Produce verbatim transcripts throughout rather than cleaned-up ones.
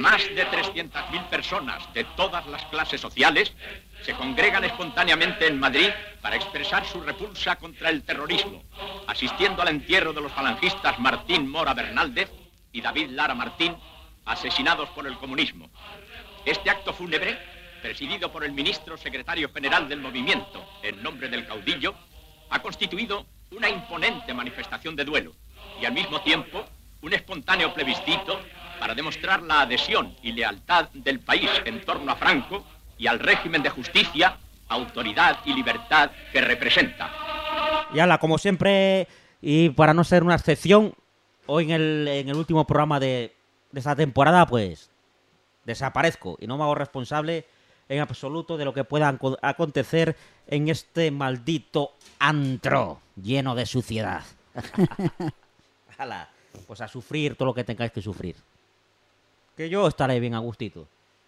más de trescientas mil personas de todas las clases sociales se congregan espontáneamente en Madrid para expresar su repulsa contra el terrorismo, asistiendo al entierro de los falangistas Martín Mora Bernaldez y David Lara Martín, asesinados por el comunismo. Este acto fúnebre, presidido por el ministro secretario general del movimiento, en nombre del caudillo, ha constituido una imponente manifestación de duelo y al mismo tiempo un espontáneo plebiscito para demostrar la adhesión y lealtad del país en torno a Franco y al régimen de justicia, autoridad y libertad que representa. Y ala, como siempre, y para no ser una excepción, hoy en el, en el último programa de, de esta temporada, pues desaparezco y no me hago responsable en absoluto de lo que pueda acontecer en este maldito antro lleno de suciedad. Ala, pues a sufrir todo lo que tengáis que sufrir. Que yo estaré bien a gustito.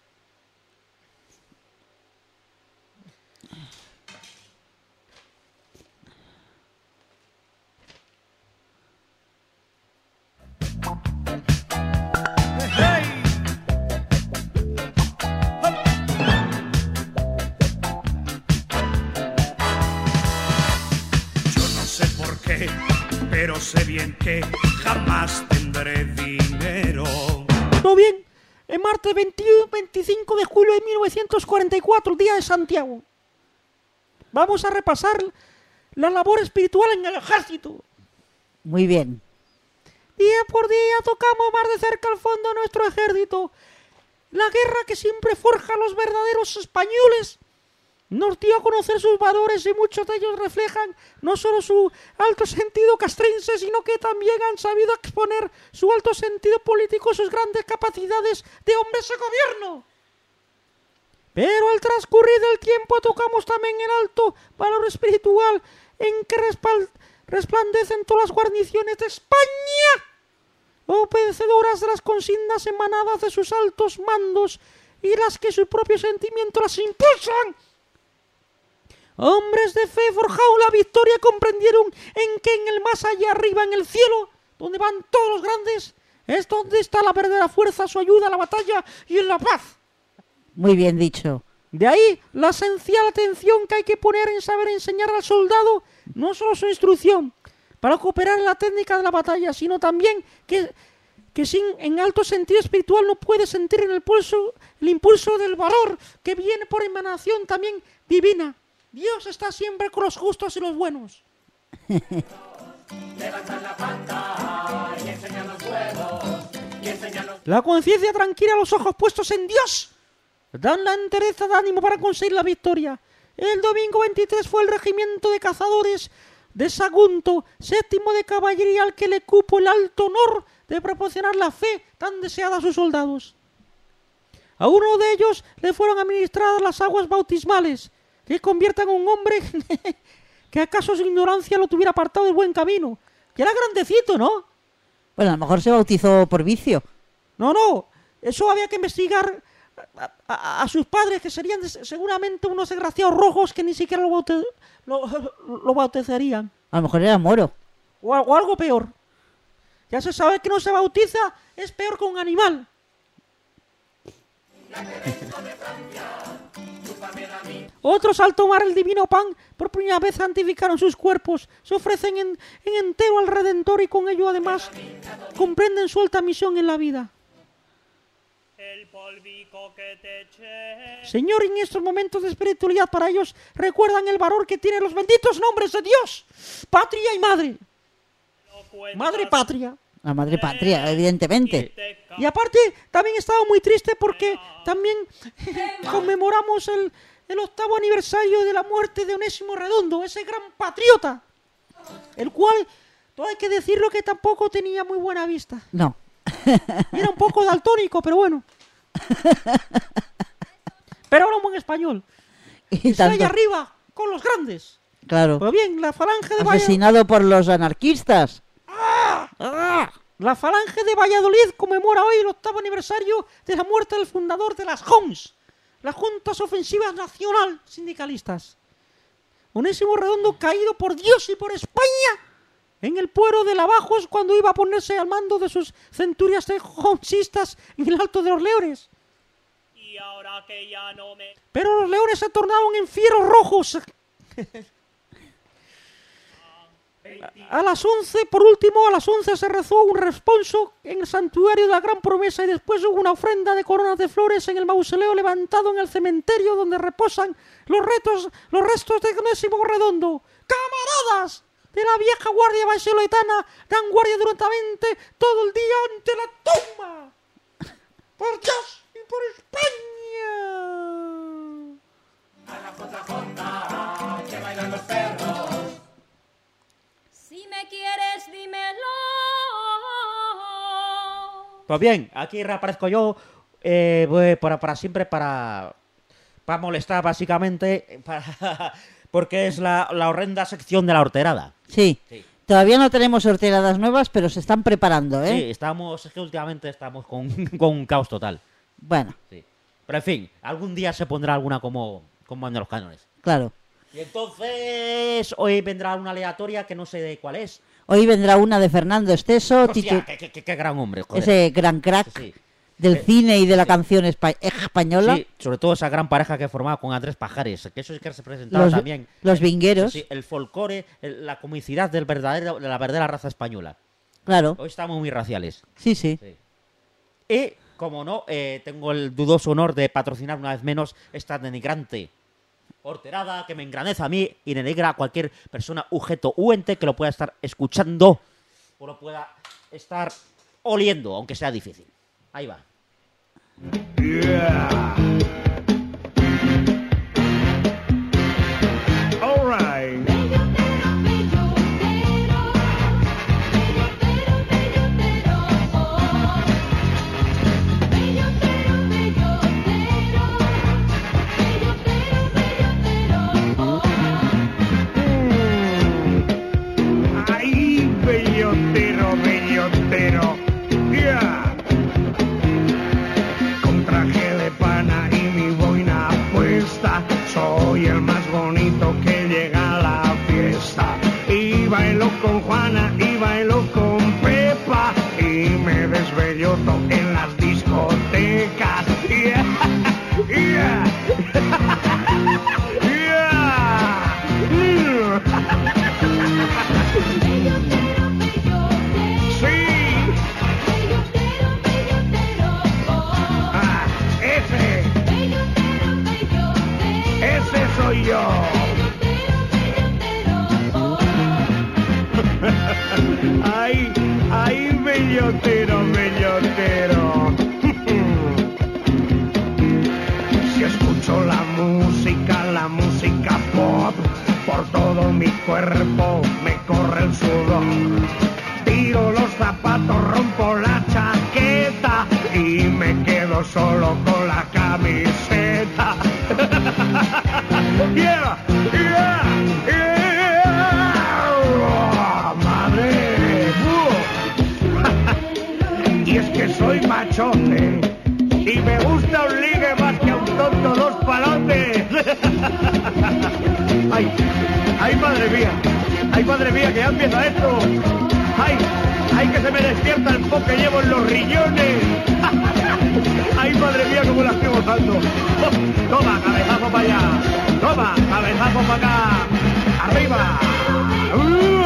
Pero sé bien que jamás tendré dinero. ¿Todo bien? El martes veintiuno, veinticinco de julio de mil novecientos cuarenta y cuatro, Día de Santiago. Vamos a repasar la labor espiritual en el ejército. Muy bien. Día por día tocamos más de cerca el fondo de nuestro ejército. La guerra que siempre forja a los verdaderos españoles nos dio a conocer sus valores y muchos de ellos reflejan no solo su alto sentido castrense, sino que también han sabido exponer su alto sentido político, sus grandes capacidades de hombres de gobierno. Pero al transcurrir del tiempo tocamos también el alto valor espiritual en que respal- resplandecen todas las guarniciones de España, obedecedoras de las consignas emanadas de sus altos mandos y las que su propio sentimiento las impulsan. Hombres de fe forjados la victoria comprendieron en que en el más allá arriba, en el cielo, donde van todos los grandes, es donde está la verdadera fuerza, su ayuda a la batalla y en la paz. Muy bien dicho. De ahí la esencial atención que hay que poner en saber enseñar al soldado no solo su instrucción para cooperar en la técnica de la batalla, sino también que, que sin en alto sentido espiritual no puede sentir en el pulso el impulso del valor que viene por emanación también divina. Dios está siempre con los justos y los buenos. La conciencia tranquila, los ojos puestos en Dios, dan la entereza de ánimo para conseguir la victoria. El domingo veintitrés fue el regimiento de cazadores de Sagunto, séptimo de caballería, al que le cupo el alto honor de proporcionar la fe tan deseada a sus soldados. A uno de ellos le fueron administradas las aguas bautismales, que conviertan a un hombre que acaso su ignorancia lo tuviera apartado del buen camino. Que era grandecito, ¿no? Bueno, a lo mejor se bautizó por vicio. No, no, eso había que investigar a, a, a sus padres, que serían seguramente unos desgraciados rojos que ni siquiera lo, baute, lo, lo bautizarían. A lo mejor era moro. O, o algo peor. Ya se sabe que no se bautiza, es peor que un animal. Otros, al tomar el divino pan, por primera vez santificaron sus cuerpos, se ofrecen en, en entero al Redentor y con ello además comprenden su alta misión en la vida. Señor, en estos momentos de espiritualidad para ellos recuerdan el valor que tienen los benditos nombres de Dios, patria y madre. Madre y patria. La madre patria, evidentemente. Y aparte, también estaba muy triste porque también conmemoramos el, el octavo aniversario de la muerte de Onésimo Redondo, ese gran patriota, el cual, todo hay que decirlo, que tampoco tenía muy buena vista. No. Y era un poco daltónico, pero bueno. Pero era un buen español. Y está ahí arriba, con los grandes. Claro. Pues bien, la falange de Asesinado Valladolid... por los anarquistas. ¡Ah! ¡Ah! La falange de Valladolid conmemora hoy el octavo aniversario de la muerte del fundador de las J O Ns, las Juntas Ofensivas Nacional Sindicalistas. Onésimo Redondo, caído por Dios y por España, en el puero de Lavajos cuando iba a ponerse al mando de sus centurias tejoncistas en el Alto de los Leones. Y ahora que ya no me... Pero los leones se tornaron en fieros rojos. A las once, por último, a las once se rezó un responso en el santuario de la Gran Promesa y después hubo una ofrenda de coronas de flores en el mausoleo levantado en el cementerio donde reposan los, retos, los restos de Onésimo Redondo. ¡Camaradas de la vieja guardia vallisoletana! Dan guardia duramente todo el día ante la tumba. ¡Por Dios y por España! A la J J, que bailan los perros. Si me quieres, dímelo. Pues bien, aquí reaparezco yo eh, pues para, para siempre para, para molestar básicamente para, porque es la, la horrenda sección de la horterada. Sí. Sí. Todavía no tenemos horteradas nuevas, pero se están preparando, ¿eh? Sí, estamos, es que últimamente estamos con, con un caos total. Bueno, Sí. Pero en fin, algún día se pondrá alguna como, como en los cánones. claro. Y entonces hoy vendrá una aleatoria que no sé de cuál es. Hoy vendrá una de Fernando Esteso, Hostia, titu- qué, qué- qué- qué gran hombre, joder. ese gran crack Sí, sí. del Eh, cine y de la sí. canción espa- española. Sí, sobre todo esa gran pareja que formaba con Andrés Pajares, que eso es que se presentaba Los, también. los vingueros, Sí, el folclore, el- la comicidad del verdadero, de la verdadera raza española. claro. Hoy estamos muy raciales. Sí, sí. Sí. Y, como no, eh, tengo el dudoso honor de patrocinar una vez menos esta denigrante horterada que me engrandece a mí y denigra a cualquier persona, objeto u ente que lo pueda estar escuchando o lo pueda estar oliendo, aunque sea difícil. Ahí va. Yeah. All right. Ay, bellotero, bellotero. Yeah. Con traje de pana y mi boina puesta, soy el más bonito que llega a la fiesta. Y bailo con Juana y bailo con Pepa y me desbelloto en las discotecas. Yeah, yeah, yeah. Sí. Ah, ese, ese soy yo. Ay, ay, bellotero, bellotero. Si escucho la música, la música pop, por todo mi cuerpo me corre el sudor. Tiro los zapatos, rompo la chaqueta y me quedo solo con la camiseta. Yeah, yeah, yeah. Oh, madre. Uh. Y es que soy machote y me gusta un ligue más que a un tonto dos palotes. Ay, ay, madre mía. Ay, madre mía, que ya empieza esto. Ay, ay, que se me despierta el po que llevo en los riñones. Ay, madre mía, cómo la estoy gozando. Oh, toma, cabezazo para allá. Toma, cabezazo para acá. Arriba. Uh.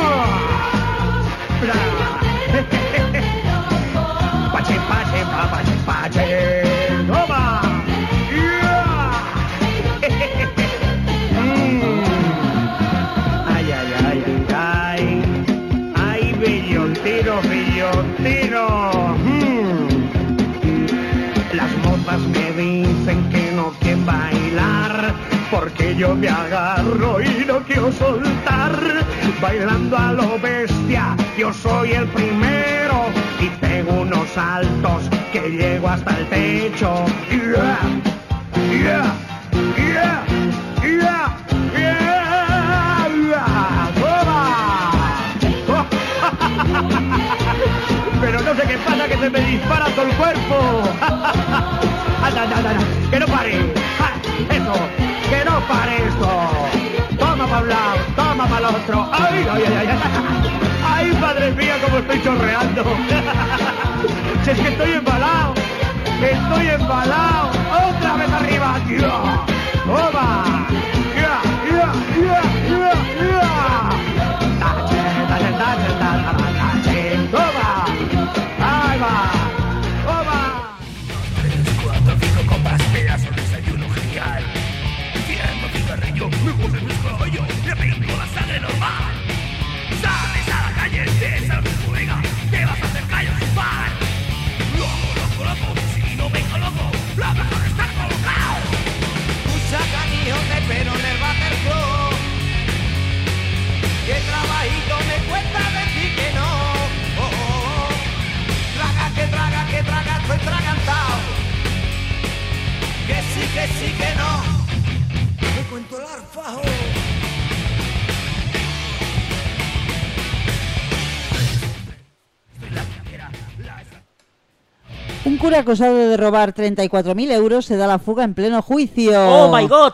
Pache, pache, pa, pache, pache. Toma. Mm. Ay, ay, ay, ay, ay. Ay, bellotero, bellotero. Mm. Las mozas me dicen que no quieren bailar, porque yo me agarro y no quiero soltar. Bailando a lo bestia, yo soy el primero y pego unos saltos que llego hasta el techo. Yeah, yeah, yeah, yeah, yeah, yeah. ¡Toma! Pero no sé qué pasa, que se me dispara todo el cuerpo. Anda, anda, anda, que no pare. Ja, eso, que no pare esto. Toma para un lado, toma para el otro. Ay, ay, ay, ay, ay. Ay, madre mía, cómo estoy chorreando. Si es que estoy embalado. Estoy embalado. Otra vez arriba, tío. ¡Toma! ¡Ya, ya, ya, ya, ya! ¡Tache, tache, tache, tache, tache! ¡Toma! ¡Ahí va! ¡Toma! Tres, cuatro, cinco copas, pedazo de desayuno genial. Tiempo, cigarrillo, me puse mis rollos, le pinto la sangre normal. Sales a la calle, te sabes juega, te vas a hacer callos sin par. Loco, loco, loco, si no vengo loco, lo mejor es estar colocado. Mucha canillos de pelo en el Waterflow. Qué trabajito me cuesta decir que no. Oh, oh, oh. Traga, que traga, que traga, estoy tragantao. Que sí, que sí, que no. Me cuento el arfajo. Un cura acusado de robar treinta y cuatro mil euros se da la fuga en pleno juicio. ¡Oh, my God!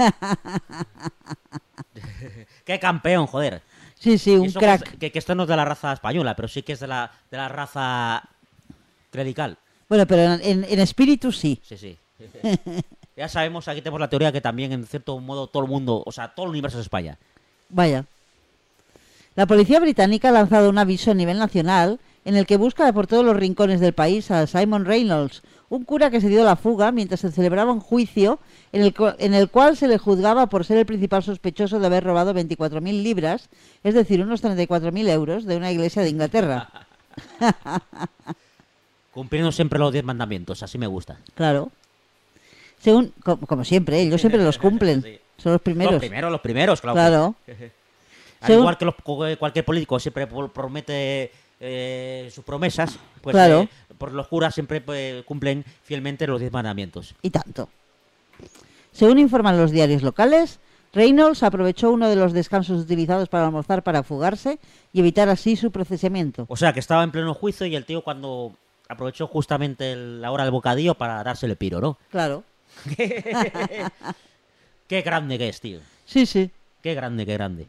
¡Qué campeón, joder! Sí, sí, un crack. Que, que esto no es de la raza española, pero sí que es de la, de la raza clerical. Bueno, pero en, en, en espíritu sí. Sí, sí. Ya sabemos, aquí tenemos la teoría que también, en cierto modo, todo el mundo, o sea, todo el universo es España. Vaya. La policía británica ha lanzado un aviso a nivel nacional en el que busca por todos los rincones del país a Simon Reynolds, un cura que se dio la fuga mientras se celebraba un juicio en el, en el cual se le juzgaba por ser el principal sospechoso de haber robado veinticuatro mil libras, es decir, unos treinta y cuatro mil euros, de una iglesia de Inglaterra. Cumpliendo siempre los diez mandamientos, así me gusta. Claro. Según, como, como siempre, ellos siempre los cumplen. Sí. Son los primeros. Los primeros, los primeros, claro. Claro. Al Según... igual que los, cualquier político siempre promete eh, sus promesas, pues claro. eh, por los curas siempre pues, cumplen fielmente los diez mandamientos. Y tanto. Según informan los diarios locales, Reynolds aprovechó uno de los descansos utilizados para almorzar para fugarse y evitar así su procesamiento. O sea, que estaba en pleno juicio y el tío cuando aprovechó justamente el, la hora del bocadillo para dársele piro, ¿no? Claro. Qué grande que es, tío. Sí, sí. Qué grande, qué grande.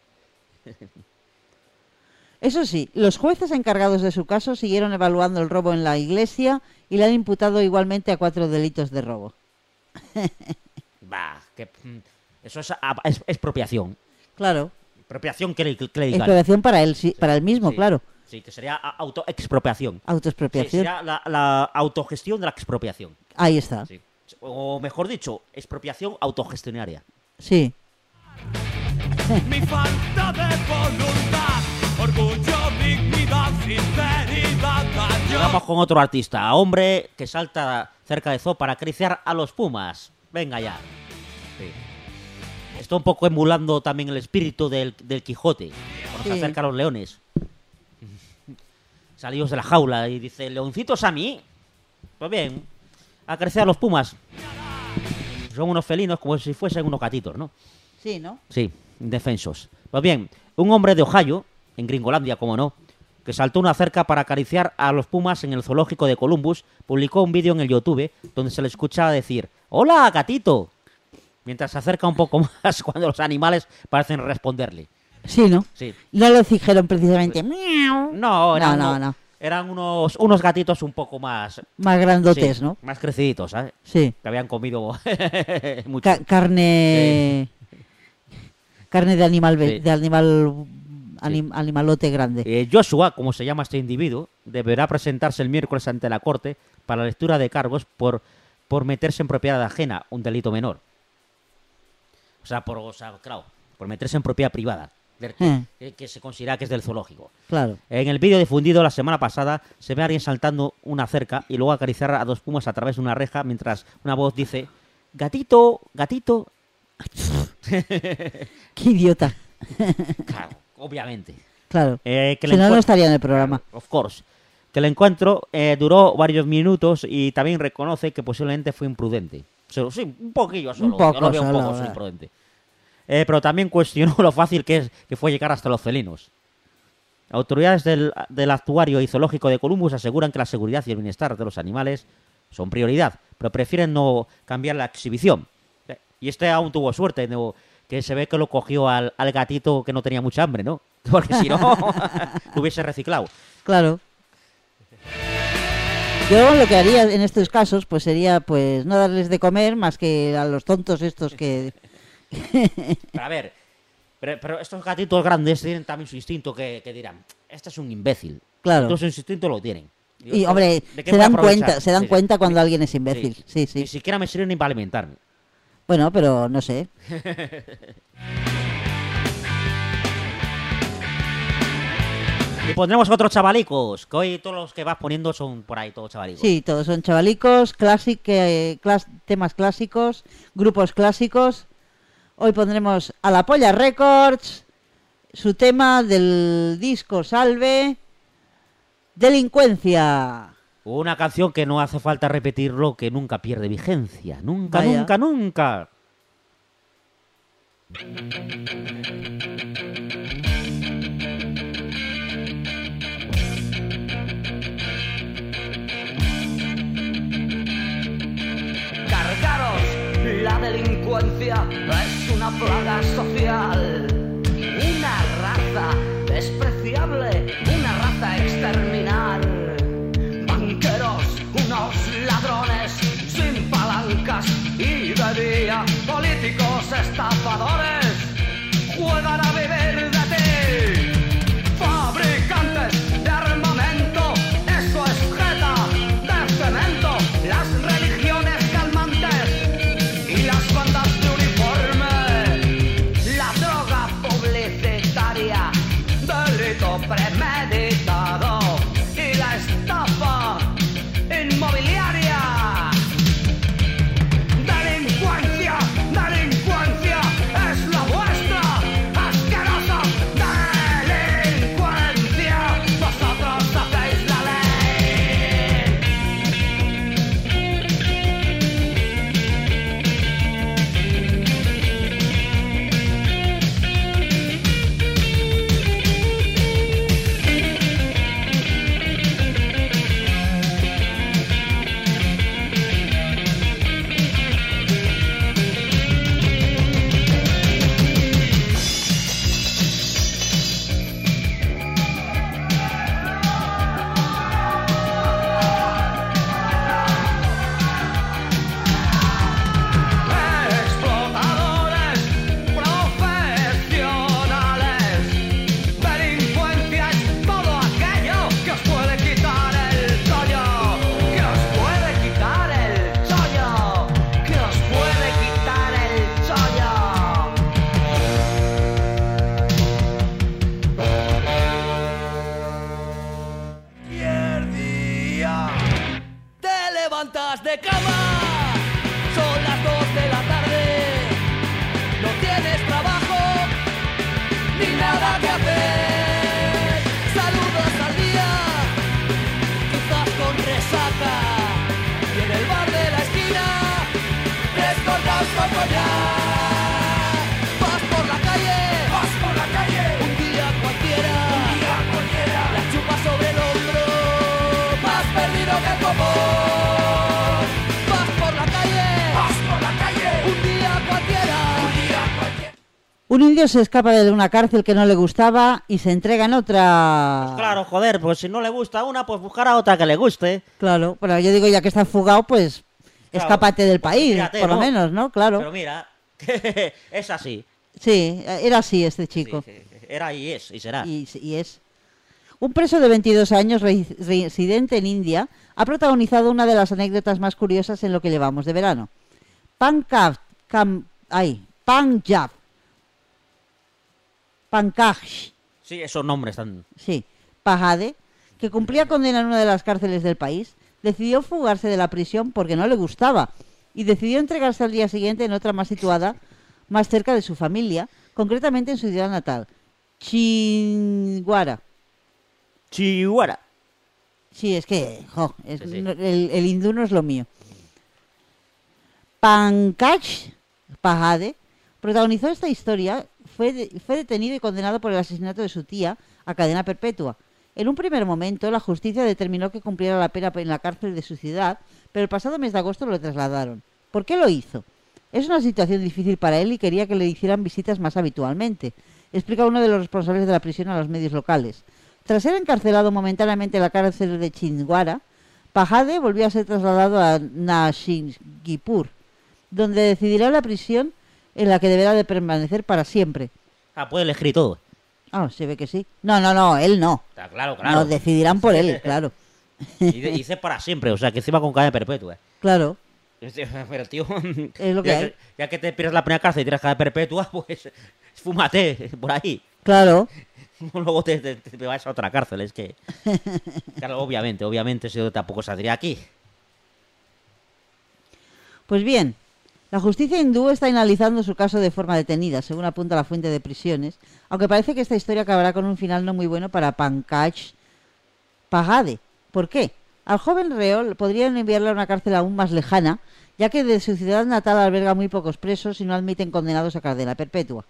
Eso sí, los jueces encargados de su caso siguieron evaluando el robo en la iglesia y le han imputado igualmente a cuatro delitos de robo. Bah, que, eso es, es expropiación. Claro. Expropiación clerical. Expropiación para él, sí, sí, para él mismo, sí, claro. Sí, que sería autoexpropiación. Autoexpropiación. Sí, sería la, la autogestión de la expropiación. Ahí está. Sí. O mejor dicho, expropiación autogestionaria. Sí. Mi falta de voluntad, orgullo, dignidad, sinceridad. Vamos con otro artista, hombre que salta cerca de zoo para acariciar a los pumas. Venga ya. Sí. Está un poco emulando también el espíritu del, del Quijote, cuando sí. se acerca a los leones. Salidos de la jaula y dice, leoncitos a mí. Pues bien, acariciar a los pumas. Son unos felinos como si fuesen unos gatitos, ¿no? Sí, ¿no? Sí, indefensos. Pues bien, un hombre de Ohio, en Gringolandia, como no, que saltó una cerca para acariciar a los pumas en el zoológico de Columbus, publicó un vídeo en el YouTube donde se le escuchaba decir ¡Hola, gatito! Mientras se acerca un poco más cuando los animales parecen responderle. Sí, ¿no? Sí. No lo dijeron precisamente miau. No, eran, no, no, unos, no. eran unos, unos gatitos un poco más... Más grandotes, sí, ¿no? Más creciditos, ¿sabes? Sí. Que habían comido mucho. Ca carne... Sí. Carne de animal... Sí. De animal... Anim sí. Animalote grande. Eh, Joshua, como se llama este individuo, deberá presentarse el miércoles ante la corte para la lectura de cargos por, por meterse en propiedad ajena, un delito menor. O sea, por, o sea, claro, por meterse en propiedad privada, que, eh. que, que se considera que es del zoológico. Claro. En el vídeo difundido la semana pasada se ve a alguien saltando una cerca y luego acariciar a dos pumas a través de una reja mientras una voz dice, gatito, gatito. Qué idiota. Claro. Obviamente. Claro. Eh, que si no, no estaría en el programa. Of course. Que el encuentro eh, duró varios minutos y también reconoce que posiblemente fue imprudente. O sea, sí, un poquillo solo. Un poco, Yo lo veo solo, un poco, soy imprudente. Eh, pero también cuestionó lo fácil que es que fue llegar hasta los felinos. Autoridades del, del actuario y zoológico de Columbus aseguran que la seguridad y el bienestar de los animales son prioridad, pero prefieren no cambiar la exhibición. Y este aún tuvo suerte, no, que se ve que lo cogió al, al gatito que no tenía mucha hambre, ¿no? Porque si no, lo hubiese reciclado. Claro. Yo lo que haría en estos casos, pues sería, pues, no darles de comer más que a los tontos estos que... Pero a ver, pero, pero estos gatitos grandes tienen también su instinto que, que dirán, este es un imbécil. Claro. Entonces su instinto lo tienen. Digo, Y, hombre, ¿de qué se voy a dan aprovechar? cuenta, se dan Sí, sí. cuenta cuando Ni- alguien es imbécil. Sí, sí. Ni siquiera me sirve ni para alimentarme. Bueno, pero no sé. Y pondremos otros chavalicos, que hoy todos los que vas poniendo son por ahí todos chavalicos. Sí, todos son chavalicos, clásic, eh, clas- temas clásicos, grupos clásicos. Hoy pondremos a La Polla Records, su tema del disco Salve, Delincuencia. Una canción que no hace falta repetirlo, que nunca pierde vigencia. Nunca, Vaya. nunca, nunca. Cargaros, la delincuencia es una plaga social, una raza despreciable, una raza a exterminar. Banqueros, unos ladrones sin palancas y de día, políticos estafadores juegan a vivir de ti. Fabricantes de armamento, eso es jeta de cemento, las religiones calmantes y las bandas de uniforme, la droga publicitaria, delito premeditado y la estafa inmobiliaria. Delincuencia, delincuencia es la vuestra, asquerosa delincuencia. Vosotros hacéis la ley. Explotadores profesionales. Delincuencia es todo aquello que os puede quitar el chollo, que os puede quitar el chollo, que os puede quitar el chollo. Cualquier día te levantas de cama, son las dos de la tarde, no tienes trabajo ni nada que hacer. Saludos al día, quizás con resaca, y en el bar de la esquina descortas con coñac. Vas por la calle, vas por la calle, un día cualquiera, un día cualquiera, la chupa sobre el hombro, más perdido que el copón. Vas por la calle, vas por la calle, un día cualquiera, un día cualquiera. Un indio se escapa de una cárcel que no le gustaba y se entrega en otra. Claro, joder, pues si no le gusta una, pues buscará otra que le guste. Claro, pero yo digo, ya que estás fugado, pues Claro, escápate del pues país, fíjate, por lo ¿no? menos, ¿no? Claro. Pero mira, es así. Sí, era así este chico. Sí, sí, era y es, y será. Y, y es. Un preso de veintidós años, re- residente en India, ha protagonizado una de las anécdotas más curiosas en lo que llevamos de verano. Pankaj, Kam- ay, Panjab, Pankaj, Sí, esos nombres tan... sí, Pahade, que cumplía condena en una de las cárceles del país, decidió fugarse de la prisión porque no le gustaba y decidió entregarse al día siguiente en otra más situada, más cerca de su familia, concretamente en su ciudad natal, Chingwara. Chihuahua. Sí, es que jo, es- Sí, sí. no- el, el hindú no es lo mío. Pankaj Pahade protagonizó esta historia, fue, de- fue detenido y condenado por el asesinato de su tía a cadena perpetua. En un primer momento, la justicia determinó que cumpliera la pena en la cárcel de su ciudad, pero el pasado mes de agosto lo trasladaron. ¿Por qué lo hizo? Es una situación difícil para él y quería que le hicieran visitas más habitualmente, explica uno de los responsables de la prisión a los medios locales. Tras ser encarcelado momentáneamente en la cárcel de Chindwara, Pajade volvió a ser trasladado a Nashingipur, donde decidirá la prisión en la que deberá de permanecer para siempre. Ah, puede elegir todo. Ah, se ve que sí. No, no, no, él no. Está claro, claro. No, decidirán por él, claro. Y dice para siempre, o sea, que encima con cadena perpetua. Claro. Pero, tío, es lo que ya, hay. Que, ya que te pierdes la primera cárcel y tienes cadena perpetua, pues fúmate por ahí. Claro. Luego te, te, te vas a otra cárcel, es que... Claro, obviamente, obviamente eso tampoco saldría aquí. Pues bien, la justicia hindú está analizando su caso de forma detenida, según apunta la fuente de prisiones, aunque parece que esta historia acabará con un final no muy bueno para Pankaj Pajade. ¿Por qué? Al joven reo podrían enviarle a una cárcel aún más lejana, ya que de su ciudad natal alberga muy pocos presos y no admiten condenados a cadena perpetua.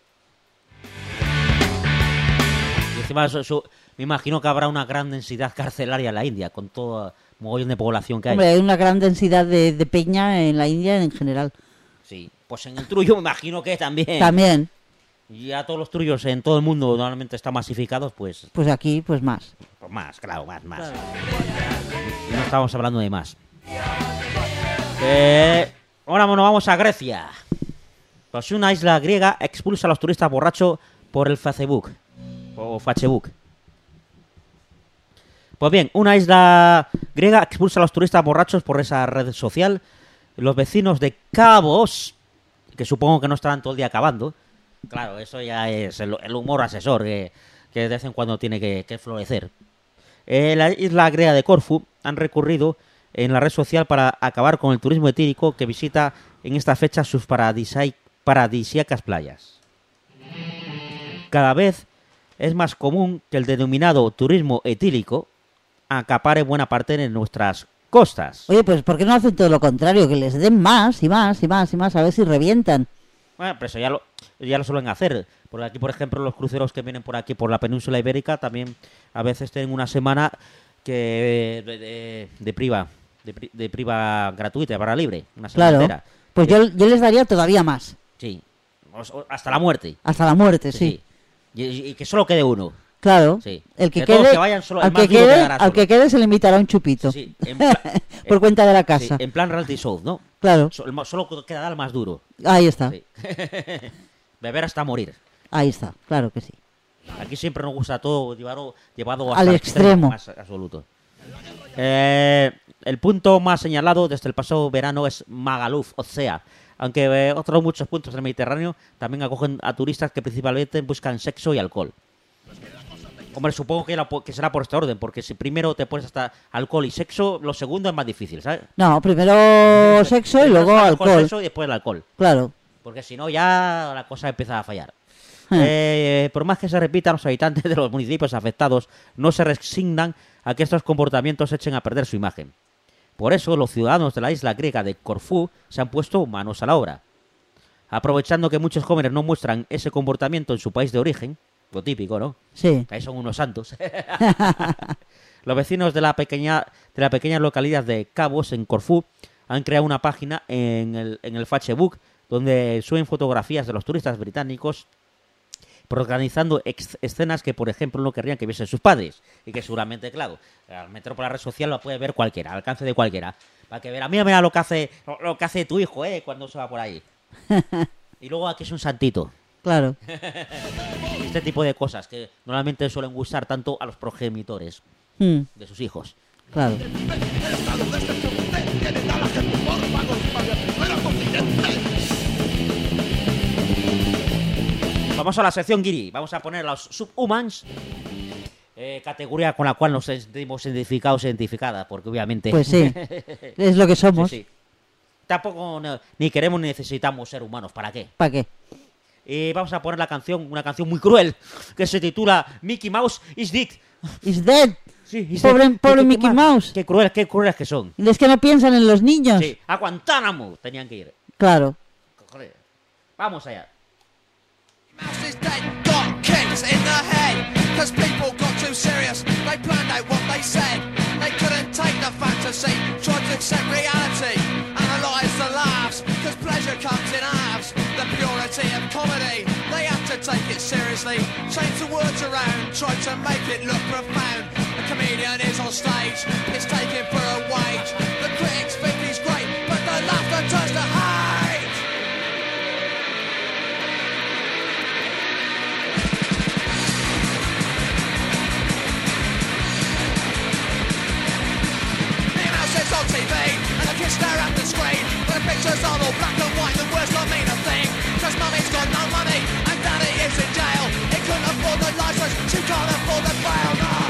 Y encima, su, su, me imagino que habrá una gran densidad carcelaria en la India, con todo mogollón de población que hay. Hombre, hay una gran densidad de, de peña en la India en general. Sí, pues en el Trullo me imagino que también. También. Y ya todos los trullos en todo el mundo normalmente están masificados, pues... Pues aquí, pues más. Pues más, claro, más, más. Claro. Y no estamos hablando de más. Eh, ahora nos vamos a Grecia. Pues una isla griega expulsa a los turistas borrachos por el Facebook. O Facebook. Pues bien, una isla griega expulsa a los turistas borrachos por esa red social. Los vecinos de Cabos, que supongo que no estarán todo el día acabando. Claro, eso ya es el, el humor asesor que, que de vez en cuando tiene que, que florecer. Eh, la isla griega de Corfú han recurrido en la red social para acabar con el turismo etílico que visita en esta fecha sus paradisíacas playas. Cada vez es más común que el denominado turismo etílico acapare buena parte de nuestras costas. Oye, pues ¿por qué no hacen todo lo contrario? Que les den más y más y más y más, a ver si revientan. Bueno, pero eso ya lo, ya lo suelen hacer. Porque aquí, por ejemplo, los cruceros que vienen por aquí, por la península ibérica, también a veces tienen una semana que de, de, de priva, de, de priva gratuita, para libre, una semana claro. entera. Pues eh, yo, yo les daría todavía más. Sí, hasta la muerte. Hasta la muerte, sí. sí. Y, y que solo quede uno. Claro, sí. el que de quede, que vayan solo, al, que quede al que quede se le invitará un chupito. Sí, sí. En plan, por cuenta de la casa. Sí, en plan reality show, ¿no? Claro. Solo, solo quedará el más duro. Ahí está. Sí. Beber hasta morir. Ahí está, claro que sí. Aquí siempre nos gusta todo llevado, llevado hasta al extremo. Más absoluto. Eh, el punto más señalado desde el pasado verano es Magaluf, o sea, aunque eh, otros muchos puntos del Mediterráneo también acogen a turistas que principalmente buscan sexo y alcohol. Hombre, supongo que, la, que será por este orden, porque si primero te pones hasta alcohol y sexo, lo segundo es más difícil, ¿sabes? No, primero sexo y luego alcohol. Sexo y después el alcohol. Claro. Porque si no, ya la cosa empieza a fallar. Eh, por más que se repitan, los habitantes de los municipios afectados no se resignan a que estos comportamientos echen a perder su imagen. Por eso, los ciudadanos de la isla griega de Corfú se han puesto manos a la obra. Aprovechando que muchos jóvenes no muestran ese comportamiento en su país de origen, lo típico, ¿no? Sí. Ahí son unos santos. Los vecinos de la pequeña de la pequeña localidad de Cabos, en Corfú, han creado una página en el, en el Facebook donde suben fotografías de los turistas británicos organizando ex escenas que, por ejemplo, no querrían que viesen sus padres. Y que seguramente, claro, al meterlo por la red social lo puede ver cualquiera, al alcance de cualquiera. Para que vea, mira, mira lo que hace, lo, lo que hace tu hijo, ¿eh? Cuando se va por ahí. Y luego aquí es un santito. Claro. Este tipo de cosas que normalmente suelen gustar tanto a los progenitores hmm. de sus hijos. Claro. Vamos a la sección Guiri. Vamos a poner los subhumans, eh, categoría con la cual nos sentimos identificados e identificadas, porque obviamente... Pues sí, es lo que somos. Sí, sí. Tampoco no, ni queremos ni necesitamos ser humanos. ¿Para qué? ¿Para qué? Y vamos a poner la canción, una canción muy cruel, que se titula Mickey Mouse is Dead. Is Dead. Sí, is pobre dead. pobre ¿Qué, Mickey qué Mouse. Qué crueles, qué crueles que son. Es que no piensan en los niños. Sí, a Guantánamo tenían que ir. Claro. Joder. Vamos allá. Mouse is dead, got kicked in the head, cause people got too serious, they planned out what they said, they couldn't take the fantasy, tried to accept reality, analyse the laughs, cause pleasure comes in halves. The purity of comedy, they have to take it seriously. Change the words around, try to make it look profound. The comedian is on stage, it's taken for a wage. The critics think he's great, but the laughter turns to hate. Mickey Mouse is on T V, and the kids stare at the screen. But the pictures are all black and white, the words don't mean a thing. Cause mummy's got no money, and daddy is in jail. He couldn't afford the license, she can't afford the bail, nah.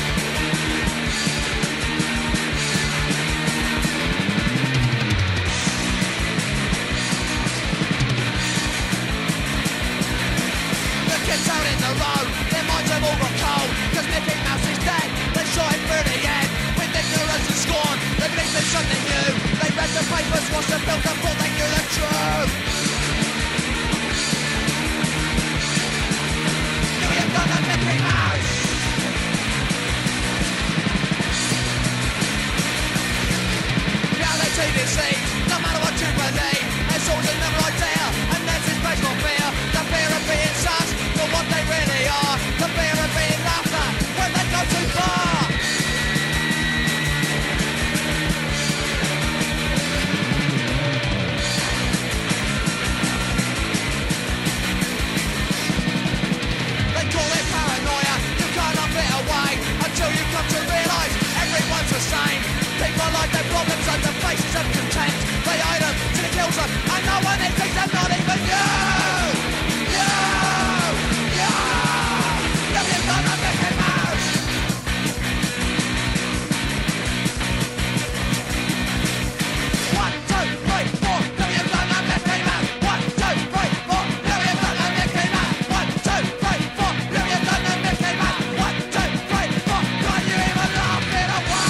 The kids out in the road, their minds have all got cold. Cause Mickey Mouse is dead, they shot him through the head. With ignorance and scorn, they believed in something new. They read the papers, watched the films and thought they knew the truth. Now you've got the Mickey Mouse. Reality deceives, no matter what you believe. It's always another idea, and that's his based on fear. The fear of being sus, for what they really are. The fear of being laughed at, when they go too far. They call it paranoia, you cannot get away until you come to realise everyone's the same. People like their problems and the faces of contempt. They hide them till it kills them, and no one thinks them, not even you. You, you, you, you've got the Mickey Mouse. One, two, three, four, you, you've got the Mickey Mouse. One, two, three, four, you, you've got the Mickey Mouse. One, two, three, four, you, you've got the Mickey Mouse. One, two, three, four, can't you even laugh it away?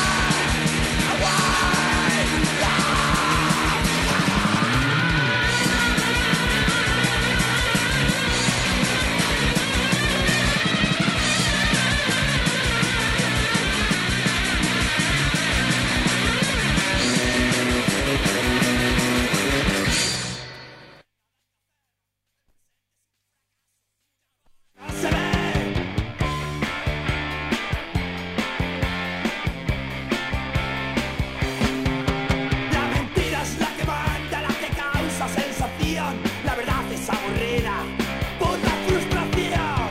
La mentira es la que manda, la que causa sensación. La verdad es aburrida por la frustración.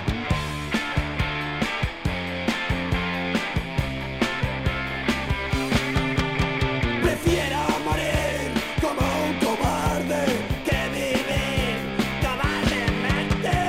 Prefiero morir como un cobarde que vivir cobardemente.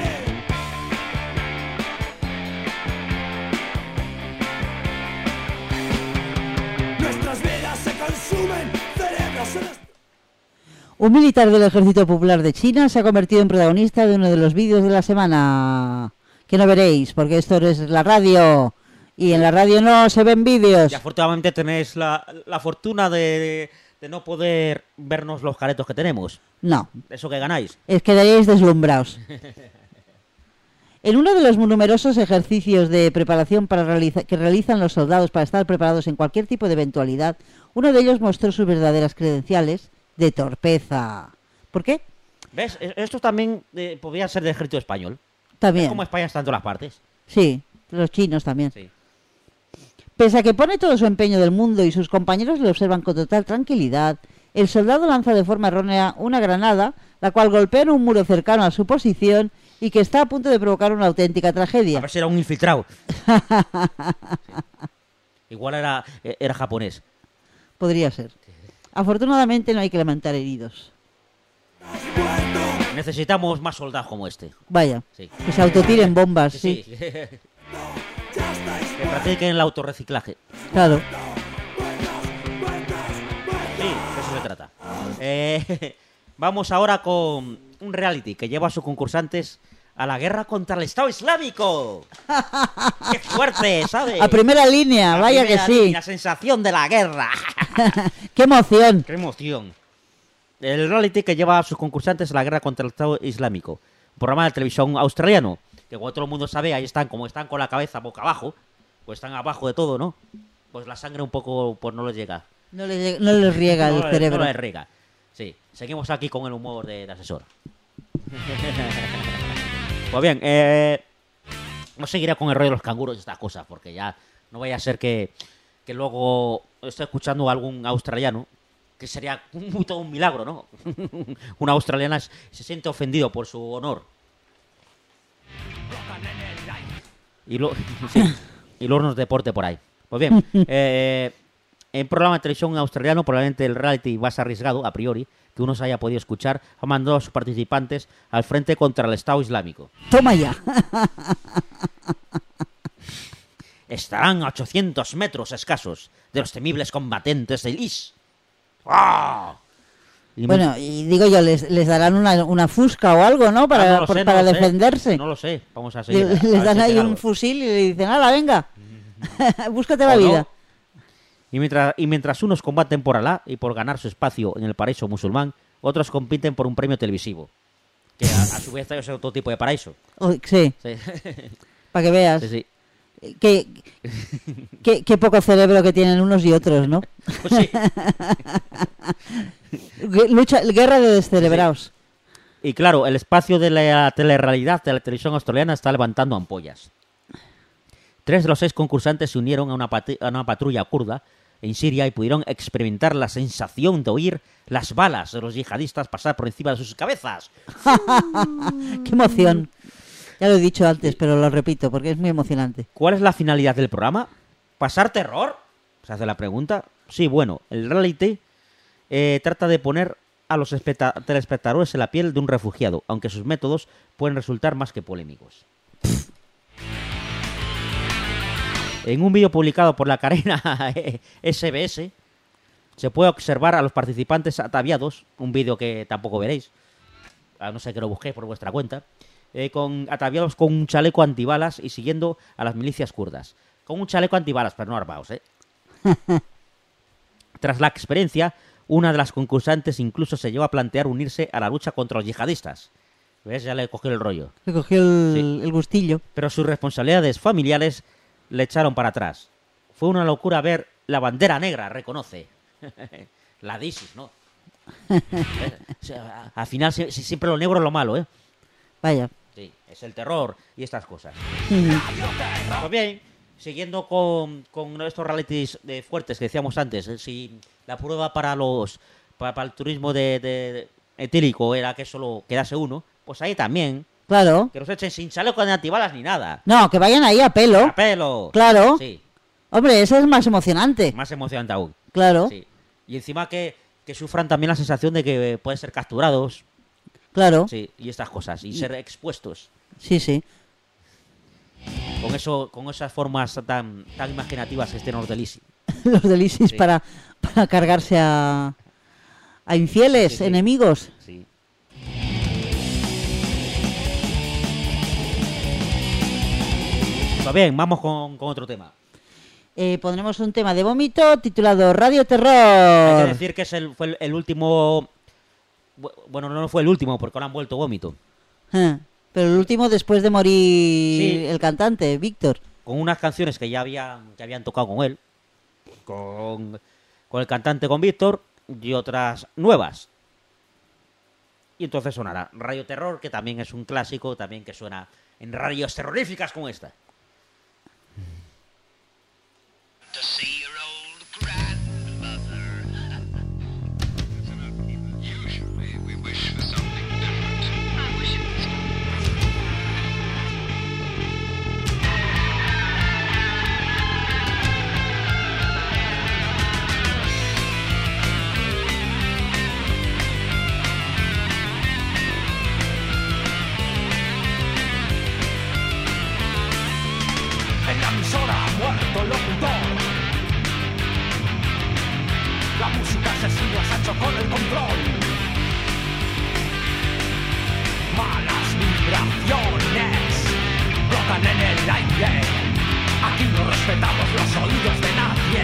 Nuestras vidas se consumen, cerebros se destruyen. Un militar del Ejército Popular de China se ha convertido en protagonista de uno de los vídeos de la semana. Que no veréis, porque esto es la radio. Y en la radio no se ven vídeos. Y afortunadamente tenéis la, la fortuna de, de no poder vernos los caretos que tenemos. No, Eso que ganáis. es quedaríais deslumbrados. En uno de los numerosos ejercicios de preparación para realiza- que realizan los soldados para estar preparados en cualquier tipo de eventualidad, uno de ellos mostró sus verdaderas credenciales de torpeza. ¿Por qué? ¿Ves? E- Esto también eh, podría ser de ejército español. También. Es como España está en todas las partes. Sí, los chinos también. Sí. Pese a que pone todo su empeño del mundo y sus compañeros le observan con total tranquilidad, el soldado lanza de forma errónea una granada, la cual golpea en un muro cercano a su posición y que está a punto de provocar una auténtica A tragedia. ver si era un infiltrado. Sí. Igual era, era japonés. Podría ser. Afortunadamente no hay que lamentar heridos. Necesitamos más soldados como este. Vaya, Sí. que se autotiren bombas, sí. Sí. Que practiquen el autorreciclaje. Claro. Sí, de eso se trata. Eh, vamos ahora con un reality que lleva a sus concursantes a la guerra contra el Estado Islámico. ¡Qué fuerte!, ¿sabes? A primera línea, La vaya primera que sí. línea, sensación de la guerra. ¡Qué emoción! ¡Qué emoción! El reality que lleva a sus concursantes a la guerra contra el Estado Islámico. Un programa de televisión australiano. Que como todo el mundo sabe, ahí están, como están con la cabeza boca abajo, pues están abajo de todo, ¿no? Pues la sangre un poco, pues no les llega. No les, no les riega no, el les- cerebro. No les riega. Sí. Seguimos aquí con el humor de, de asesor. Pues bien, eh, no seguiré con el rollo de los canguros y estas cosas, porque ya no vaya a ser que, que luego esté escuchando a algún australiano, que sería un, todo un milagro, ¿no? Una australiana se siente ofendido por su honor. Y, lo, sí, y luego nos deporte por ahí. Pues bien, eh, en un programa de televisión australiano, probablemente el reality más arriesgado, a priori, que uno se haya podido escuchar, ha mandado a sus participantes al frente contra el Estado Islámico. Toma ya. Estarán a ochocientos metros escasos de los temibles combatientes del I S. ¡Ah! Y bueno, y digo yo, les, les darán una, una fusca o algo, ¿no? Para, ah, no por, sé, para no defenderse. Sé. No lo sé, vamos a seguir. Les, a, les a dan ahí un algo. fusil y le dicen, ¡hala, venga! Búscate la ¿O vida. no? Y mientras, y mientras unos combaten por Alá y por ganar su espacio en el paraíso musulmán, otros compiten por un premio televisivo. Que a, a su vez es otro tipo de paraíso. Oh, sí, Sí. para que veas. Sí, sí. Qué, qué, qué poco cerebro que tienen unos y otros, ¿no? Pues sí. Lucha, guerra de descerebrados. Y claro, el espacio de la telerrealidad de la televisión australiana está levantando ampollas. Tres de los seis concursantes se unieron a una, pat- a una patrulla kurda en Siria y pudieron experimentar la sensación de oír las balas de los yihadistas pasar por encima de sus cabezas. ¡Qué emoción! Ya lo he dicho antes, pero lo repito porque es muy emocionante. ¿Cuál es la finalidad del programa? ¿Pasar terror? Se hace la pregunta. Sí, bueno, el reality eh, trata de poner a los especta- telespectadores en la piel de un refugiado, aunque sus métodos pueden resultar más que polémicos. En un vídeo publicado por la cadena S B S se puede observar a los participantes ataviados, un vídeo que tampoco veréis, a no ser que lo busquéis por vuestra cuenta, eh, con, ataviados con un chaleco antibalas y siguiendo a las milicias kurdas. Con un chaleco antibalas, pero no armados, ¿eh? Tras la experiencia, una de las concursantes incluso se llevó a plantear unirse a la lucha contra los yihadistas. ¿Ves? Ya le cogió el rollo. Le cogió el, Sí. el gustillo. Pero sus responsabilidades familiares le echaron para atrás. Fue una locura ver la bandera negra, reconoce. La D I S I S, ¿no? O sea, al final si- si- siempre lo negro es lo malo, ¿eh? Vaya. Sí, es el terror y estas cosas. Ujú. Pues bien, siguiendo con, con estos realities de fuertes que decíamos antes, ¿eh? Si la prueba para los para, para el turismo de, de etílico era que solo quedase uno, pues ahí también, Claro. que nos echen sin chaleco de antibalas ni nada. No, que vayan ahí a pelo. A pelo. Claro. Sí, Hombre, eso es más emocionante. más emocionante aún. Claro, Sí. Y encima que, que sufran también la sensación de que pueden ser capturados, claro. sí, y estas cosas, y ser expuestos. Sí, sí. Con eso, con esas formas tan, tan imaginativas que tienen los del I S I. Los del ISIS Sí. para, para cargarse a, a infieles, Sí, sí. enemigos. Sí. Pues bien, vamos con, con otro tema. Eh, pondremos un tema de vómito titulado Radio Hay que Terror. decir que es el, fue el, el último... bu- Bueno, no fue el último, porque ahora han vuelto vómito. Ah, pero el último después de morir Sí. el cantante, Víctor. Con unas canciones que ya habían, que habían tocado con él. Con, con el cantante, con Víctor, y otras nuevas. Y entonces sonará Radio Terror, que también es un clásico, también que suena en radios terroríficas como esta. To see your old grandmother. Usually we wish for something different. I wish it was En la emisora ha muerto el locutor. La música asesina se ha hecho con el control. Malas vibraciones flotan en el aire. Aquí no respetamos los oídos de nadie.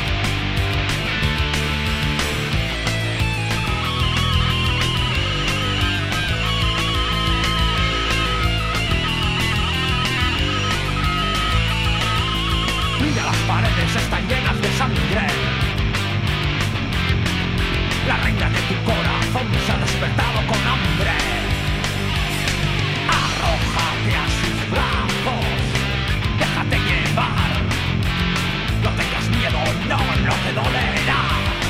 Mira, las paredes están llenas de sangre. La reina de tu corazón corazón se ha despertado con hambre. Arrójate a sus brazos, déjate llevar. No tengas miedo, no, no te dolerá.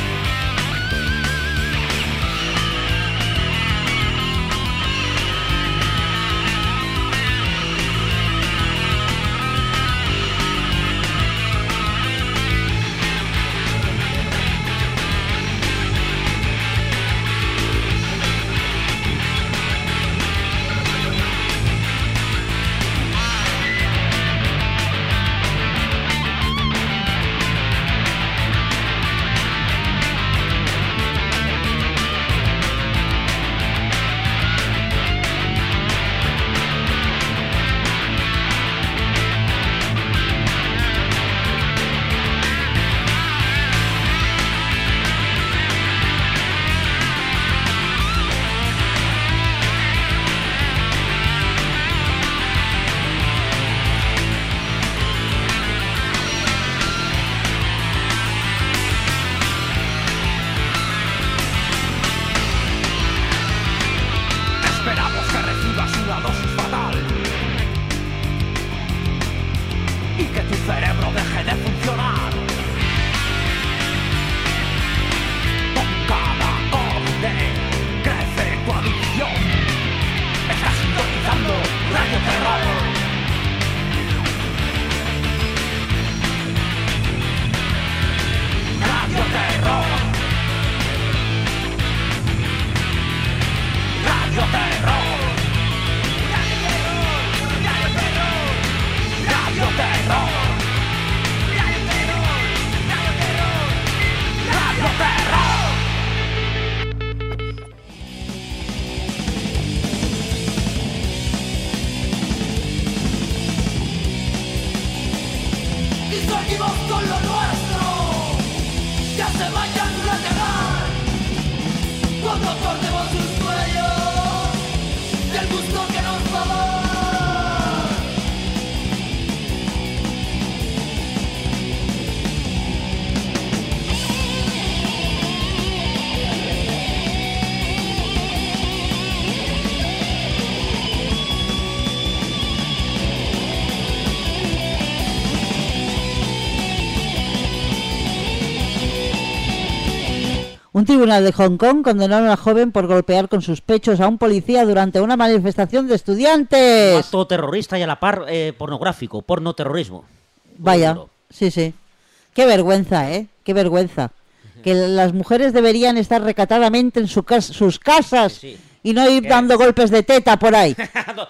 Un tribunal de Hong Kong condenó a una joven por golpear con sus pechos a un policía durante una manifestación de estudiantes. Un acto terrorista y a la par eh, pornográfico, porno terrorismo. Vaya, sí, sí. Qué vergüenza, ¿eh? Qué vergüenza. Que las mujeres deberían estar recatadamente en su cas sus casas sí, sí. y no ir ¿Qué? dando golpes de teta por ahí.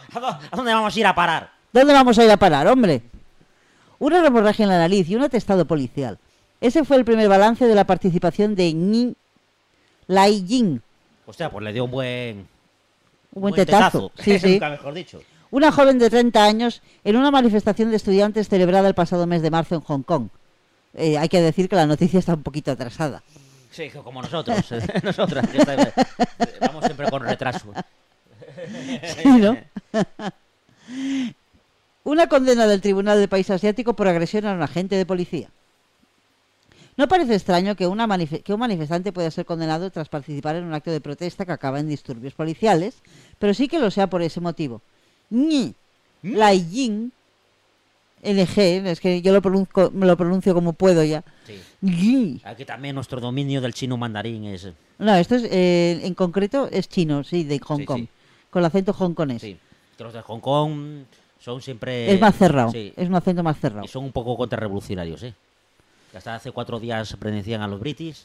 ¿A dónde vamos a ir a parar? ¿Dónde vamos a ir a parar, hombre? Una hemorragia en la nariz y un atestado policial. Ese fue el primer balance de la participación de Ni Lai Ying. Hostia, pues le dio un buen... Un buen, buen tetazo. tetazo. Sí, sí. Nunca mejor dicho. Una joven de treinta años en una manifestación de estudiantes celebrada el pasado mes de marzo en Hong Kong. Eh, hay que decir que la noticia está un poquito atrasada. Sí, como nosotros. Nosotras. Que está, vamos siempre con retraso. Sí, ¿no? Una condena del Tribunal del País Asiático por agresión a un agente de policía. No parece extraño que, una que un manifestante pueda ser condenado tras participar en un acto de protesta que acaba en disturbios policiales, pero sí que lo sea por ese motivo. Ni Lai Ying, L G, es que yo lo pronuncio, lo pronuncio como puedo ya. Sí. Yi. Aquí también nuestro dominio del chino mandarín es... No, esto es, eh, en concreto es chino, sí, de Hong sí, Kong, sí. Con el acento hongkonés. Sí, los de Hong Kong son siempre... Es más cerrado, sí. Es un acento más cerrado. Y son un poco contrarrevolucionarios, ¿eh? Hasta hace cuatro días pertenecían a los british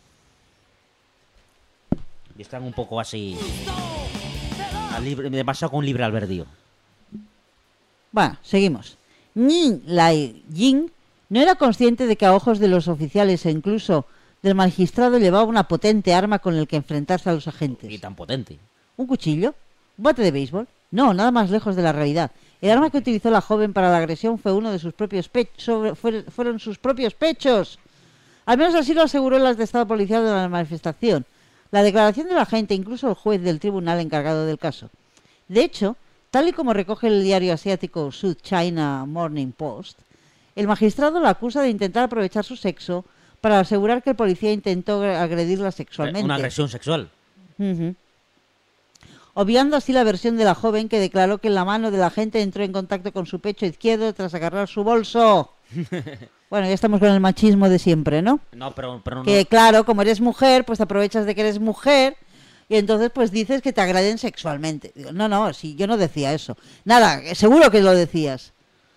y están un poco así a libre, demasiado con libre albedrío. Bueno, seguimos. Ni Lai Ying no era consciente de que a ojos de los oficiales e incluso del magistrado llevaba una potente arma con el que enfrentarse a los agentes. ¿Y tan potente? ¿Un cuchillo? ¿Un bate de béisbol? No, nada más lejos de la realidad. El arma que utilizó la joven para la agresión fue uno de sus propios pechos, fueron sus propios pechos. Al menos así lo aseguró el atestado policial de la manifestación, la declaración del agente, incluso el juez del tribunal encargado del caso. De hecho, tal y como recoge el diario asiático South China Morning Post, el magistrado la acusa de intentar aprovechar su sexo para asegurar que el policía intentó agredirla sexualmente. Una agresión sexual. Ujú. Obviando así la versión de la joven que declaró que la mano de la gente entró en contacto con su pecho izquierdo tras agarrar su bolso. Bueno, ya estamos con el machismo de siempre, ¿no? No, pero, pero no. Que claro, como eres mujer, pues te aprovechas de que eres mujer y entonces pues dices que te agraden sexualmente. Digo, no, no, si yo no decía eso. Nada, seguro que lo decías.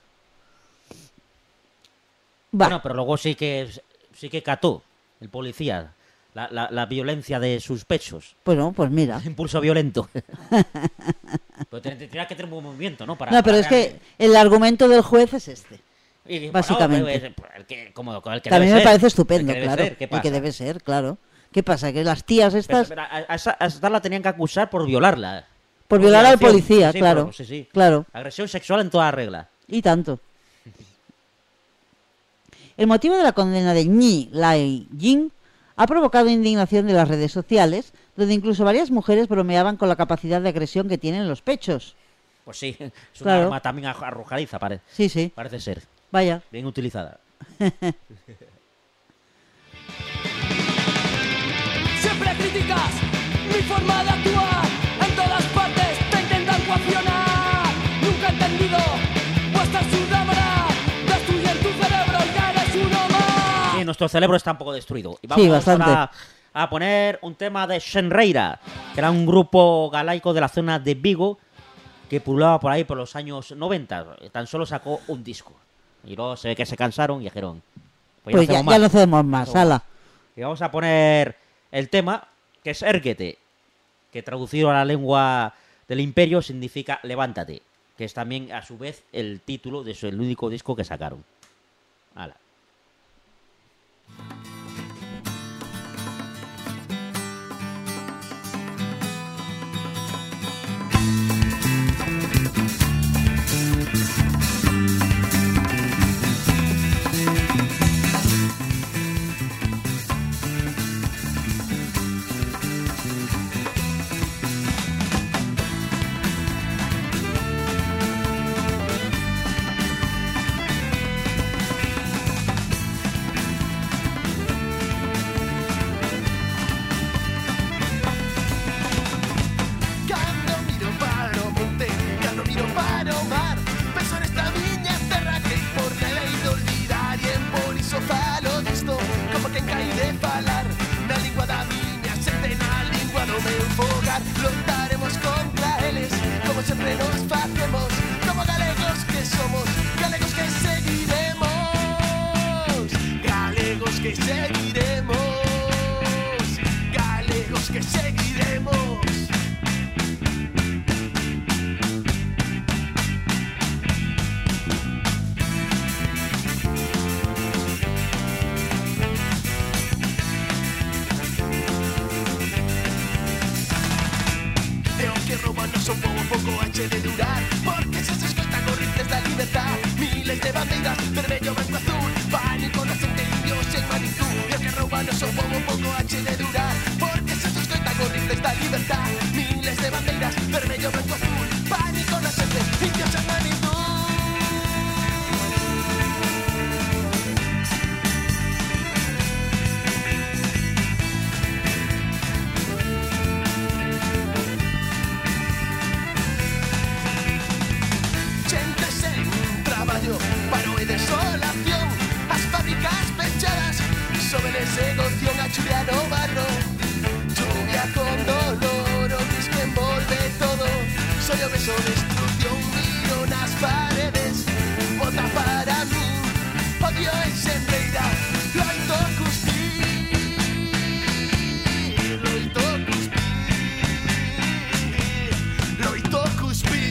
Va. Bueno, pero luego sí que sí que cató el policía la, la, la violencia de sus pechos. Bueno, pues mira. Impulso violento. Pero tendría que tener un buen movimiento, ¿no? Para, no, pero para es que el argumento del juez es este. Y, básicamente. Bueno, pues, el que, como, el que También debe me ser, parece estupendo, el que claro. Ser, ¿qué pasa? El que debe ser, claro. ¿Qué pasa? Que las tías estas... Pero, pero, a, a, a esta la tenían que acusar por violarla. Por violar al violación. policía, sí, claro. Por, sí, sí. Claro. Agresión sexual en toda regla. Y tanto. El motivo de la condena de Ñi Lai-jin ha provocado indignación de las redes sociales, donde incluso varias mujeres bromeaban con la capacidad de agresión que tienen los pechos. Pues sí, es Claro. una arma también arrojadiza, parece. Sí, sí. Parece ser. Vaya. Bien utilizada. Siempre criticas mi forma de actuar. En todas partes te intentan coaccionar. Nunca he entendido vuestra sudabra. Destruyen tu cerebro y ya eres uno más. Sí, nuestro cerebro está un poco destruido. Y vamos Sí, bastante. ahora a poner un tema de Shenreira, que era un grupo galaico de la zona de Vigo que pululaba por ahí por los años noventa. Tan solo sacó un disco. Y luego se ve que se cansaron y dijeron... Pues, pues ya, ya no hacemos más, No ala. Y vamos a poner el tema, que es Erguete, que traducido a la lengua del imperio significa levántate, que es también a su vez el título de su el único disco que sacaron. Ala. Cando miro para o monte, cando miro para o mar. Penso nesta miña terra que por lei de olvidar e en por iso falo disto, como quen cai de falar na lingua da miña xente, na lingua do meu fogar. Lotaremos contra eles, como sempre nos facemos, como galegos que somos, galegos que seguiremos, galegos que seguiremos, galegos que seguiremos. E o que rouban non son pobo pouco anche de durar, porque se se escoitan os rifles da libertad, miles de bandeiras, vermello, branco, azul, pánico na xente, indios en Manitou. E o que rouban non son pobo pouco anche de durar, porque se se escoitan os rifles da libertad, miles de bandeiras, vermello, branco, azul, pánico na xente, indios en Manitou. Xente sen traballo, paro e desolación, as fábricas pechadas, sobe negocio a chuvia no barro, chuvia con dolor, o gris que envolve todo, soy o beso destrucción, miro nas paredes, bota para mí, odio e xenreira, loito cuspir, loito cuspir, loito cuspir.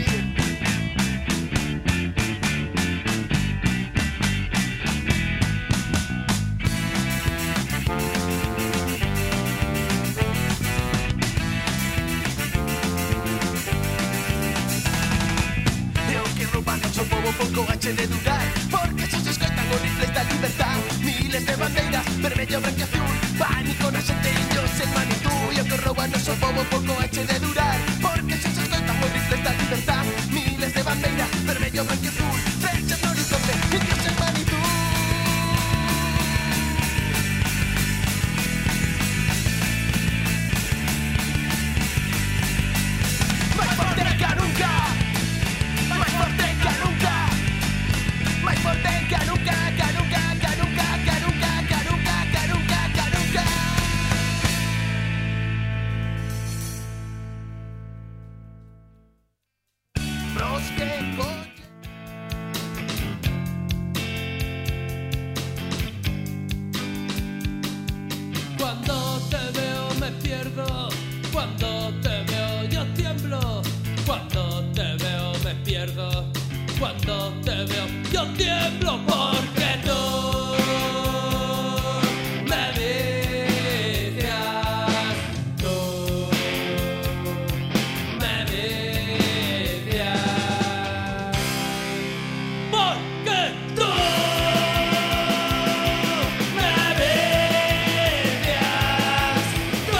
E o que rouban non son pobo pouco anche de durar, porque se se escoitan os rifles da libertad, miles de bandeiras, vermello, branco e azul, pánico na xente, indios en Manitou. E o que rouban non son pobo pouco anche de durar, porque se se escoitan os rifles da libertad, miles de bandeiras, vermello, branco e azul, flechas no horizonte, indios en Manitou. que coño. Cuando te veo me pierdo, cuando te veo yo tiemblo, cuando te veo me pierdo, cuando te veo yo tiemblo porque no me vicias, tú me vicias, porque tú me vicias, tú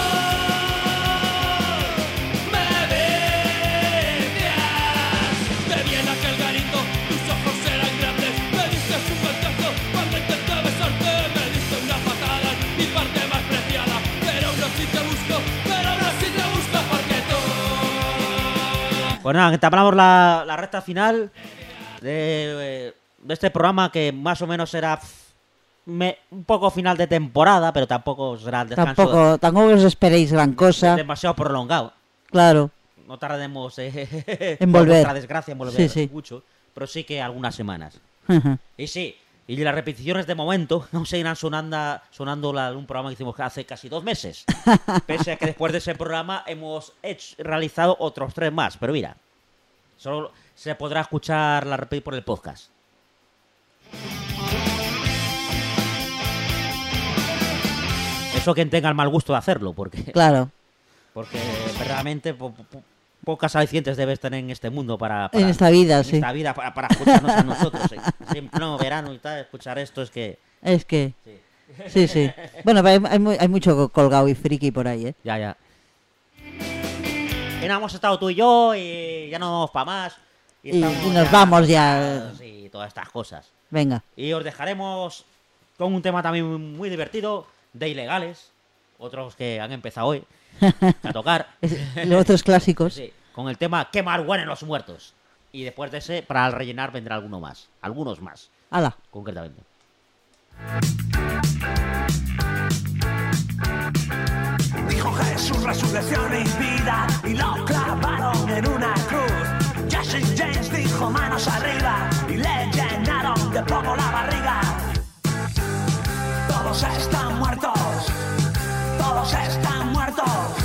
me vicias. Te viene aquel garito, tus ojos eran grandes, me diste un contacto cuando intenté besarte, me diste una patada, mi parte más preciada, pero aún así te busco, pero aún así te busco porque tú. Pues nada, que te hablamos la, la recta final de, de este programa que más o menos será me, un poco final de temporada, pero tampoco será el descanso Tampoco, tampoco os esperéis gran cosa. demasiado prolongado. Claro. No tardaremos eh, En por volver. nuestra desgracia en volver Sí, sí. mucho, pero sí que algunas semanas. Y sí, y las repeticiones de momento no seguirán sonando, sonando la, un programa que hicimos hace casi dos meses. Pese a que después de ese programa hemos hecho, realizado otros tres más. Pero mira, solo se podrá escuchar la repetir por el podcast. Eso quien tenga el mal gusto de hacerlo, porque, Claro. porque verdaderamente po- po- pocas alicientes debes tener en este mundo para, para- En esta vida, en sí. esta vida para, para escucharnos a nosotros. eh. En pleno verano y tal, escuchar esto es que... Es que... Sí. Sí, sí. Bueno, hay, hay, mu- hay mucho colgado y friki por ahí, ¿eh? Ya, ya. Y nada, hemos estado tú y yo y ya no vamos para más. Y- estamos y nos vamos ya. cansados Y todas estas cosas. Venga. Y os dejaremos con un tema también muy divertido de ilegales. Otros que han empezado hoy a tocar. Es- los otros clásicos. Sí, con el tema Quemar huelen los muertos. Y después de ese, para rellenar, vendrá alguno más. Algunos más, Hala. concretamente. Dijo Jesús resurrección y vida y lo clavaron en una cruz. Jesse James dijo manos arriba y le llenaron de polvo la barriga. Todos están muertos, todos están muertos.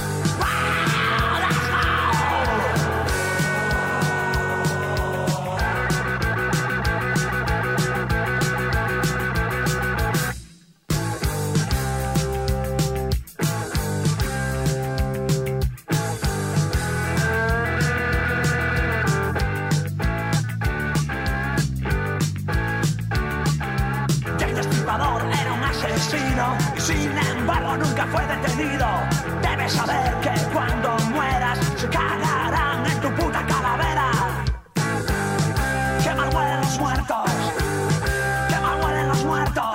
Jack Destripador era un asesino y sin embargo nunca fue detenido. Debes saber que cuando mueras se cagarán en tu puta calavera. Qué mal huelen los muertos, qué mal huelen los muertos.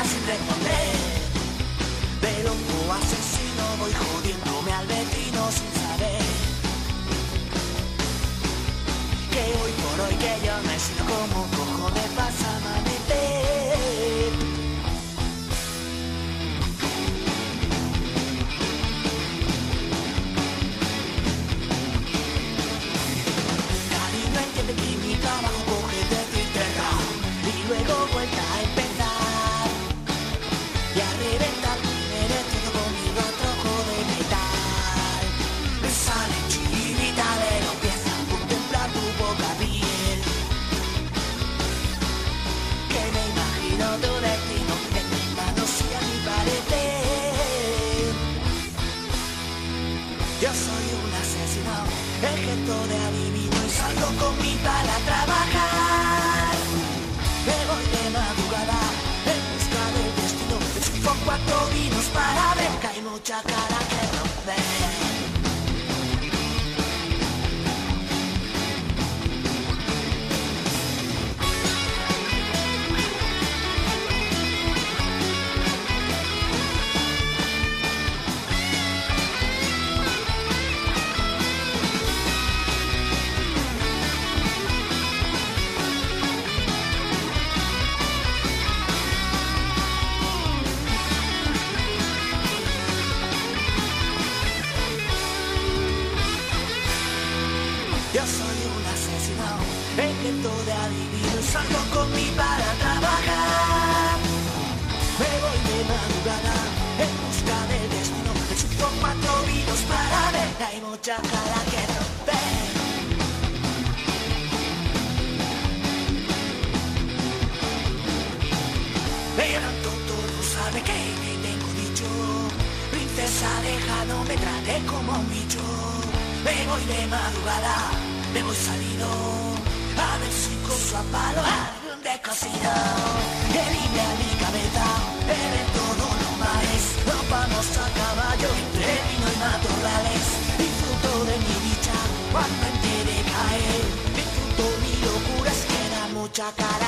preguntas sin responder. De loco asesino voy jodiéndome al vecino sin saber que hoy por hoy que yo me siento como un cojo de pasamanete. Cariño, entiende que mi trabajo coge de tierra y luego vuelta a empezar y a reventar primero todo conmigo a trojo de metal. Me sale chivita de los pies a contemplar tu boca piel, que me imagino tu destino en mis manos y a mi parecer. Yo soy un asesino, ejemplo de adivino y salgo con mi pala a trabajar. Me voy de madrugada en busca del destino. Con cuatro vinos para ver que hay mucha cara que romper. Yo soy un asesino, ejemplo de adivino y salgo con mi para trabajar. Me voy de madrugada en busca del destino. Me chupo cuatro vinos para ver que hay mucha cara que romper. Pero todo sabe que te tengo dicho. Princesa, deja, no me trate como un bicho. Me voy de madrugada, me voy salido, a ver si coso a palo algún descosido. Que limpia mi cabeza, bebe todo lo mares. Nos vamos a caballo entre vino y matorrales. Disfruto de mi dicha cuando entere caer. Disfruto mi locura, es que da mucha cara.